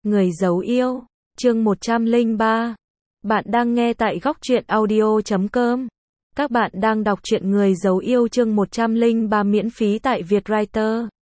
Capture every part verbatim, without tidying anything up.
Người giấu yêu, chương một trăm lẻ ba. Bạn đang nghe tại góc truyện audio chấm com. Các bạn đang đọc truyện Người giấu yêu chương một trăm lẻ ba miễn phí tại Vietwriter chấm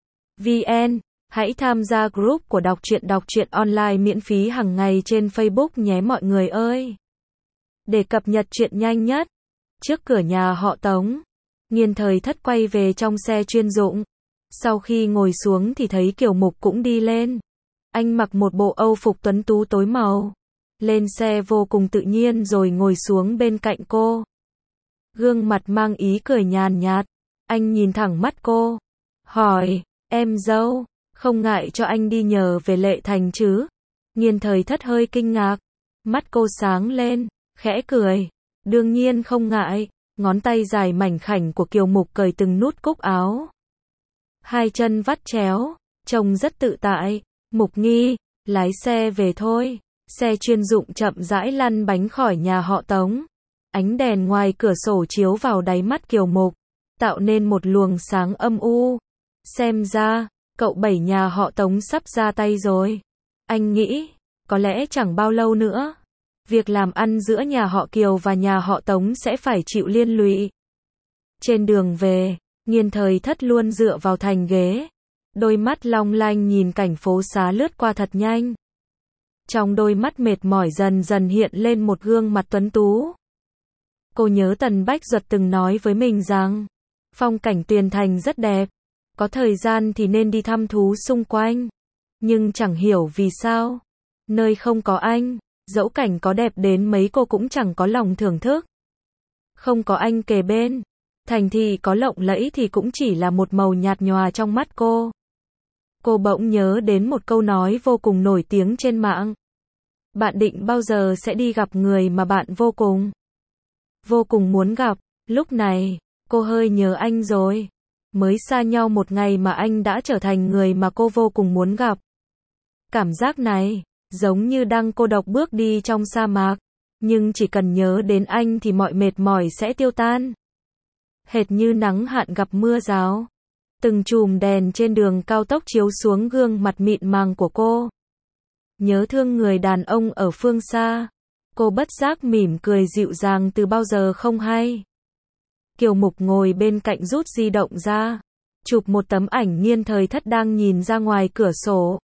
vn. Hãy tham gia group của đọc truyện đọc truyện online miễn phí hàng ngày trên Facebook nhé mọi người ơi. Để cập nhật truyện nhanh nhất. Trước cửa nhà họ Tống, Nghiên Thời Thất quay về trong xe chuyên dụng. Sau khi ngồi xuống thì thấy Kiều Mục cũng đi lên. Anh mặc một bộ âu phục tuấn tú tối màu. Lên xe vô cùng tự nhiên rồi ngồi xuống bên cạnh cô. Gương mặt mang ý cười nhàn nhạt. Anh nhìn thẳng mắt cô. Hỏi, em dâu, không ngại cho anh đi nhờ về Lệ Thành chứ? Nghiên Thời Thất hơi kinh ngạc. Mắt cô sáng lên, khẽ cười. Đương nhiên không ngại. Ngón tay dài mảnh khảnh của Kiều Mục cởi từng nút cúc áo. Hai chân vắt chéo, trông rất tự tại. Mục Nghi, lái xe về thôi. Xe chuyên dụng chậm rãi lăn bánh khỏi nhà họ Tống. Ánh đèn ngoài cửa sổ chiếu vào đáy mắt Kiều Mục, tạo nên một luồng sáng âm u. Xem ra, cậu bảy nhà họ Tống sắp ra tay rồi. Anh nghĩ, có lẽ chẳng bao lâu nữa, việc làm ăn giữa nhà họ Kiều và nhà họ Tống sẽ phải chịu liên lụy. Trên đường về, Nghiên Thời Thất luôn dựa vào thành ghế. Đôi mắt long lanh nhìn cảnh phố xá lướt qua thật nhanh. Trong đôi mắt mệt mỏi dần dần hiện lên một gương mặt tuấn tú. Cô nhớ Tần Bách Duật từng nói với mình rằng, phong cảnh Tuyền Thành rất đẹp. Có thời gian thì nên đi thăm thú xung quanh. Nhưng chẳng hiểu vì sao, nơi không có anh, dẫu cảnh có đẹp đến mấy cô cũng chẳng có lòng thưởng thức. Không có anh kề bên, thành thị có lộng lẫy thì cũng chỉ là một màu nhạt nhòa trong mắt cô. Cô bỗng nhớ đến một câu nói vô cùng nổi tiếng trên mạng. Bạn định bao giờ sẽ đi gặp người mà bạn vô cùng, vô cùng muốn gặp? Lúc này, cô hơi nhớ anh rồi. Mới xa nhau một ngày mà anh đã trở thành người mà cô vô cùng muốn gặp. Cảm giác này, giống như đang cô độc bước đi trong sa mạc. Nhưng chỉ cần nhớ đến anh thì mọi mệt mỏi sẽ tiêu tan. Hệt như nắng hạn gặp mưa rào. Từng chùm đèn trên đường cao tốc chiếu xuống gương mặt mịn màng của cô. Nhớ thương người đàn ông ở phương xa. Cô bất giác mỉm cười dịu dàng từ bao giờ không hay. Kiều Mục ngồi bên cạnh rút di động ra, chụp một tấm ảnh Nghiên Thời Thất đang nhìn ra ngoài cửa sổ.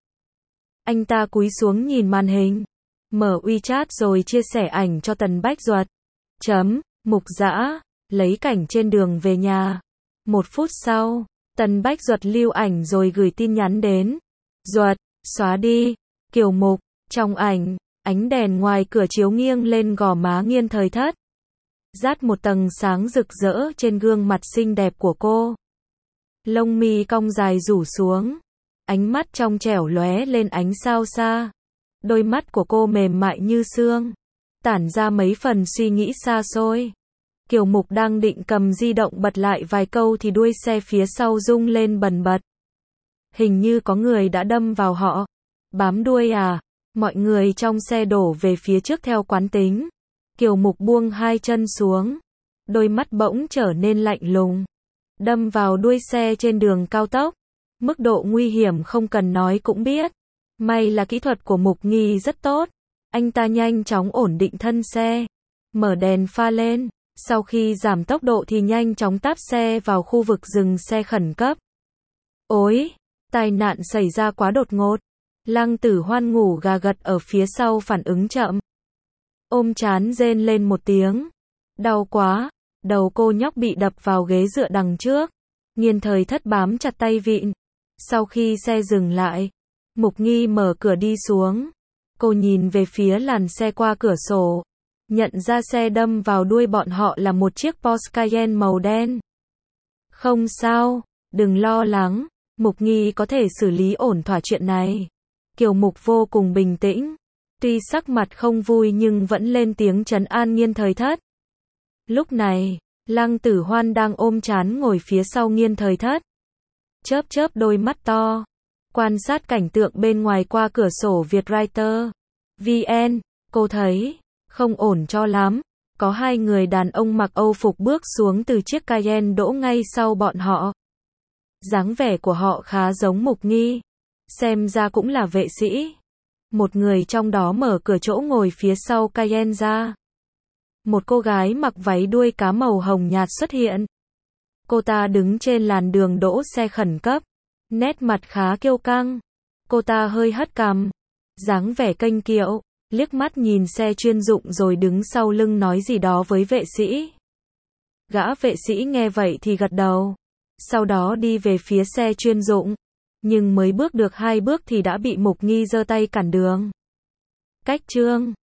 Anh ta cúi xuống nhìn màn hình, mở WeChat rồi chia sẻ ảnh cho Tần Bách Duật. Chấm, Mục Dã, lấy cảnh trên đường về nhà. Một phút sau, Tần Bách Duật lưu ảnh rồi gửi tin nhắn đến. Duật, xóa đi. Kiều Mục, trong ảnh, ánh đèn ngoài cửa chiếu nghiêng lên gò má Nghiên Thời Thất. Dát một tầng sáng rực rỡ trên gương mặt xinh đẹp của cô. Lông mi cong dài rủ xuống. Ánh mắt trong trẻo lóe lên ánh sao xa. Đôi mắt của cô mềm mại như sương, tản ra mấy phần suy nghĩ xa xôi. Kiều Mục đang định cầm di động bật lại vài câu thì đuôi xe phía sau rung lên bần bật. Hình như có người đã đâm vào họ. Bám đuôi à? Mọi người trong xe đổ về phía trước theo quán tính. Kiều Mục buông hai chân xuống. Đôi mắt bỗng trở nên lạnh lùng. Đâm vào đuôi xe trên đường cao tốc. Mức độ nguy hiểm không cần nói cũng biết. May là kỹ thuật của Mục Nghi rất tốt. Anh ta nhanh chóng ổn định thân xe. Mở đèn pha lên. Sau khi giảm tốc độ thì nhanh chóng táp xe vào khu vực dừng xe khẩn cấp. Ôi! Tai nạn xảy ra quá đột ngột. Lăng Tử Hoan ngủ gà gật ở phía sau phản ứng chậm. Ôm trán rên lên một tiếng. Đau quá. Đầu cô nhóc bị đập vào ghế dựa đằng trước. Nghiên Thời Thất bám chặt tay vịn. Sau khi xe dừng lại, Mục Nghi mở cửa đi xuống. Cô nhìn về phía làn xe qua cửa sổ. Nhận ra xe đâm vào đuôi bọn họ là một chiếc Porsche Cayenne màu đen. Không sao, đừng lo lắng. Mục Nghi có thể xử lý ổn thỏa chuyện này. Kiều Mục vô cùng bình tĩnh. Tuy sắc mặt không vui nhưng vẫn lên tiếng trấn an Nghiên Thời Thất. Lúc này, Lăng Tử Hoan đang ôm trán ngồi phía sau Nghiên Thời Thất. Chớp chớp đôi mắt to. Quan sát cảnh tượng bên ngoài qua cửa sổ Vietwriter chấm vn. Cô thấy, không ổn cho lắm. Có hai người đàn ông mặc âu phục bước xuống từ chiếc Cayenne đỗ ngay sau bọn họ. Dáng vẻ của họ khá giống Mục Nghi. Xem ra cũng là vệ sĩ. Một người trong đó mở cửa chỗ ngồi phía sau Cayenne ra. Một cô gái mặc váy đuôi cá màu hồng nhạt xuất hiện. Cô ta đứng trên làn đường đỗ xe khẩn cấp. Nét mặt khá kiêu căng. Cô ta hơi hất cằm. Dáng vẻ kênh kiệu. Liếc mắt nhìn xe chuyên dụng rồi đứng sau lưng nói gì đó với vệ sĩ. Gã vệ sĩ nghe vậy thì gật đầu. Sau đó đi về phía xe chuyên dụng. Nhưng mới bước được hai bước thì đã bị Mục Nghi giơ tay cản đường. Cách chương